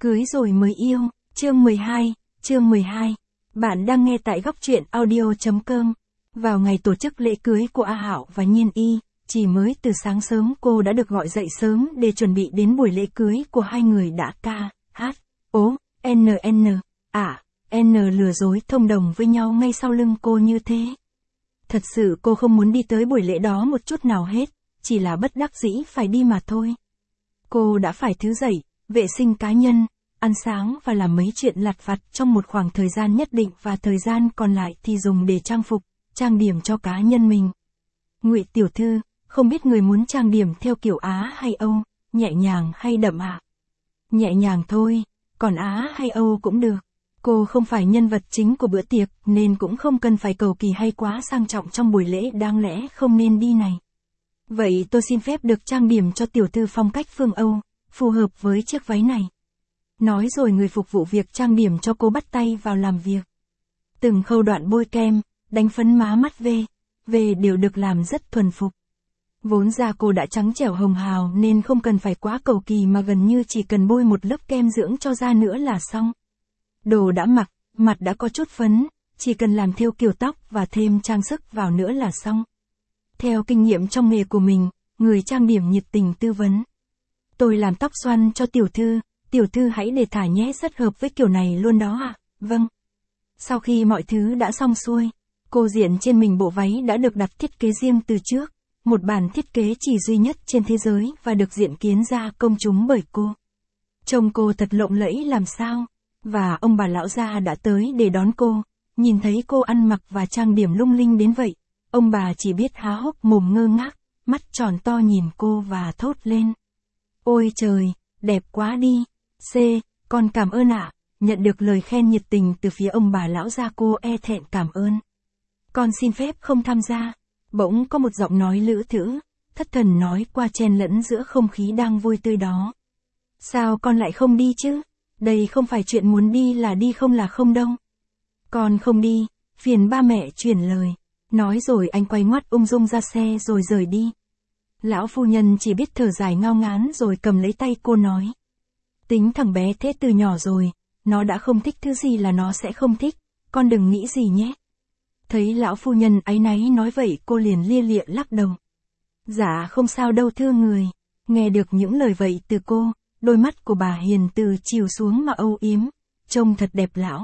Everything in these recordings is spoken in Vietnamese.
Cưới rồi mới yêu, chương 12. Bạn đang nghe tại góc truyện audio.com. Vào ngày tổ chức lễ cưới của A Hạo và Nhiên Y, chỉ mới từ sáng sớm cô đã được gọi dậy sớm để chuẩn bị đến buổi lễ cưới của hai người đã lừa dối thông đồng với nhau ngay sau lưng cô như thế. Thật sự cô không muốn đi tới buổi lễ đó một chút nào hết, chỉ là bất đắc dĩ phải đi mà thôi. Cô đã phải thứ dậy, vệ sinh cá nhân, ăn sáng và làm mấy chuyện lặt vặt trong một khoảng thời gian nhất định và thời gian còn lại thì dùng để trang phục, trang điểm cho cá nhân mình. Ngụy tiểu thư, không biết người muốn trang điểm theo kiểu Á hay Âu, nhẹ nhàng hay đậm ạ? Nhẹ nhàng thôi, còn Á hay Âu cũng được. Cô không phải nhân vật chính của bữa tiệc nên cũng không cần phải cầu kỳ hay quá sang trọng trong buổi lễ đáng lẽ không nên đi này. Vậy tôi xin phép được trang điểm cho tiểu thư phong cách phương Âu, phù hợp với chiếc váy này. Nói rồi người phục vụ việc trang điểm cho cô bắt tay vào làm việc. Từng khâu đoạn bôi kem, đánh phấn má mắt về đều được làm rất thuần phục. Vốn da cô đã trắng trẻo hồng hào nên không cần phải quá cầu kỳ mà gần như chỉ cần bôi một lớp kem dưỡng cho da nữa là xong. Đồ đã mặc, mặt đã có chút phấn, chỉ cần làm thêu kiểu tóc và thêm trang sức vào nữa là xong. Theo kinh nghiệm trong nghề của mình, người trang điểm nhiệt tình tư vấn. Tôi làm tóc xoăn cho tiểu thư hãy để thả nhé, rất hợp với kiểu này luôn đó ạ. Vâng. Sau khi mọi thứ đã xong xuôi, cô diện trên mình bộ váy đã được đặt thiết kế riêng từ trước, một bản thiết kế chỉ duy nhất trên thế giới và được diện kiến ra công chúng bởi cô. Trông cô thật lộng lẫy làm sao, và ông bà lão gia đã tới để đón cô, nhìn thấy cô ăn mặc và trang điểm lung linh đến vậy, ông bà chỉ biết há hốc mồm ngơ ngác, mắt tròn to nhìn cô và thốt lên. Ôi trời, đẹp quá đi, con cảm ơn ạ. Nhận được lời khen nhiệt tình từ phía ông bà lão gia cô e thẹn cảm ơn. Con xin phép không tham gia. Bỗng có một giọng nói lữ thữ, thất thần nói qua chen lẫn giữa không khí đang vui tươi đó. Sao con lại không đi chứ? Đây không phải chuyện muốn đi là đi không là không đâu. Con không đi, phiền ba mẹ chuyển lời. Nói rồi anh quay ngoắt ung dung ra xe rồi rời đi. Lão phu nhân chỉ biết thở dài ngao ngán rồi cầm lấy tay cô nói. Tính thằng bé thế từ nhỏ rồi, nó đã không thích thứ gì là nó sẽ không thích, con đừng nghĩ gì nhé. Thấy lão phu nhân áy náy nói vậy cô liền lia lịa lắc đầu. Dạ không sao đâu thưa người. Nghe được những lời vậy từ cô, đôi mắt của bà hiền từ chiều xuống mà âu yếm, trông thật đẹp lão.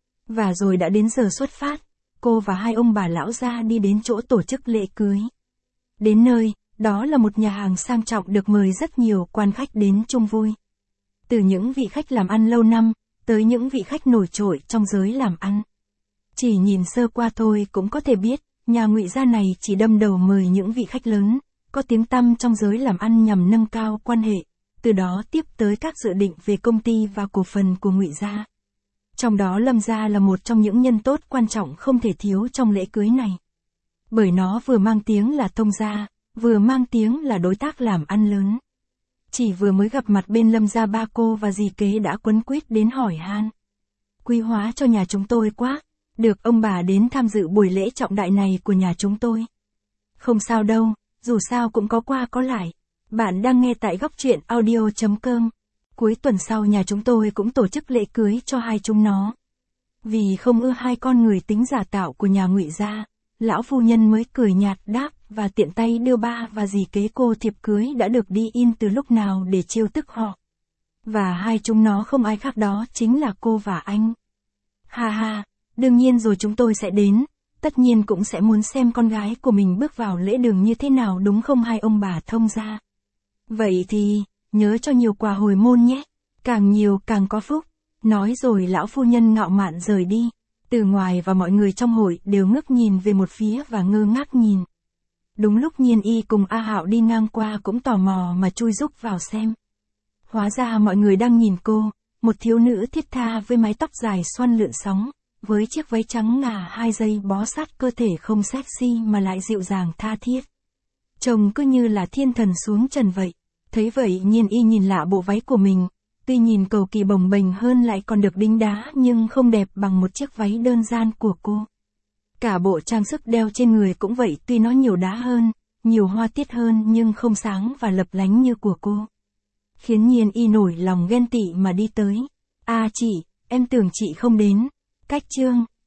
Và rồi đã đến giờ xuất phát, cô và hai ông bà lão gia đi đến chỗ tổ chức lễ cưới. Đến nơi, đó là một nhà hàng sang trọng được mời rất nhiều quan khách đến chung vui. Từ những vị khách làm ăn lâu năm, tới những vị khách nổi trội trong giới làm ăn. Chỉ nhìn sơ qua thôi cũng có thể biết, nhà Ngụy gia này chỉ đâm đầu mời những vị khách lớn, có tiếng tăm trong giới làm ăn nhằm nâng cao quan hệ, từ đó tiếp tới các dự định về công ty và cổ phần của Ngụy gia. Trong đó Lâm gia là một trong những nhân tốt quan trọng không thể thiếu trong lễ cưới này. Bởi nó vừa mang tiếng là thông gia, vừa mang tiếng là đối tác làm ăn lớn. Chỉ vừa mới gặp mặt bên Lâm gia ba cô và dì kế đã quấn quýt đến hỏi han. Quý hóa cho nhà chúng tôi quá, được ông bà đến tham dự buổi lễ trọng đại này của nhà chúng tôi. Không sao đâu, dù sao cũng có qua có lại. Bạn đang nghe tại góc truyện audio.com. Cuối tuần sau nhà chúng tôi cũng tổ chức lễ cưới cho hai chúng nó. Vì không ưa hai con người tính giả tạo của nhà Ngụy gia, lão phu nhân mới cười nhạt đáp và tiện tay đưa ba và dì kế cô thiệp cưới đã được đi in từ lúc nào để trêu tức họ. Và hai chúng nó không ai khác đó chính là cô và anh. Ha ha, đương nhiên rồi chúng tôi sẽ đến, tất nhiên cũng sẽ muốn xem con gái của mình bước vào lễ đường như thế nào đúng không hai ông bà thông gia. Vậy thì, nhớ cho nhiều quà hồi môn nhé, càng nhiều càng có phúc. Nói rồi lão phu nhân ngạo mạn rời đi. Từ ngoài và mọi người trong hội đều ngước nhìn về một phía và ngơ ngác nhìn. Đúng lúc Nhiên Y cùng A Hạo đi ngang qua cũng tò mò mà chui rúc vào xem. Hóa ra mọi người đang nhìn cô, một thiếu nữ thiết tha với mái tóc dài xoăn lượn sóng, với chiếc váy trắng ngà 2 dây bó sát cơ thể không sexy mà lại dịu dàng tha thiết. Trông cứ như là thiên thần xuống trần vậy. Thấy vậy Nhiên Y nhìn lạ bộ váy của mình, tuy nhìn cầu kỳ bồng bềnh hơn lại còn được đính đá nhưng không đẹp bằng một chiếc váy đơn giản của cô. Cả bộ trang sức đeo trên người cũng vậy, tuy nó nhiều đá hơn, nhiều hoa tiết hơn nhưng không sáng và lập lánh như của cô. khiến Nhiên Y nổi lòng ghen tị mà đi tới. À chị, em tưởng chị không đến. Cách Trương,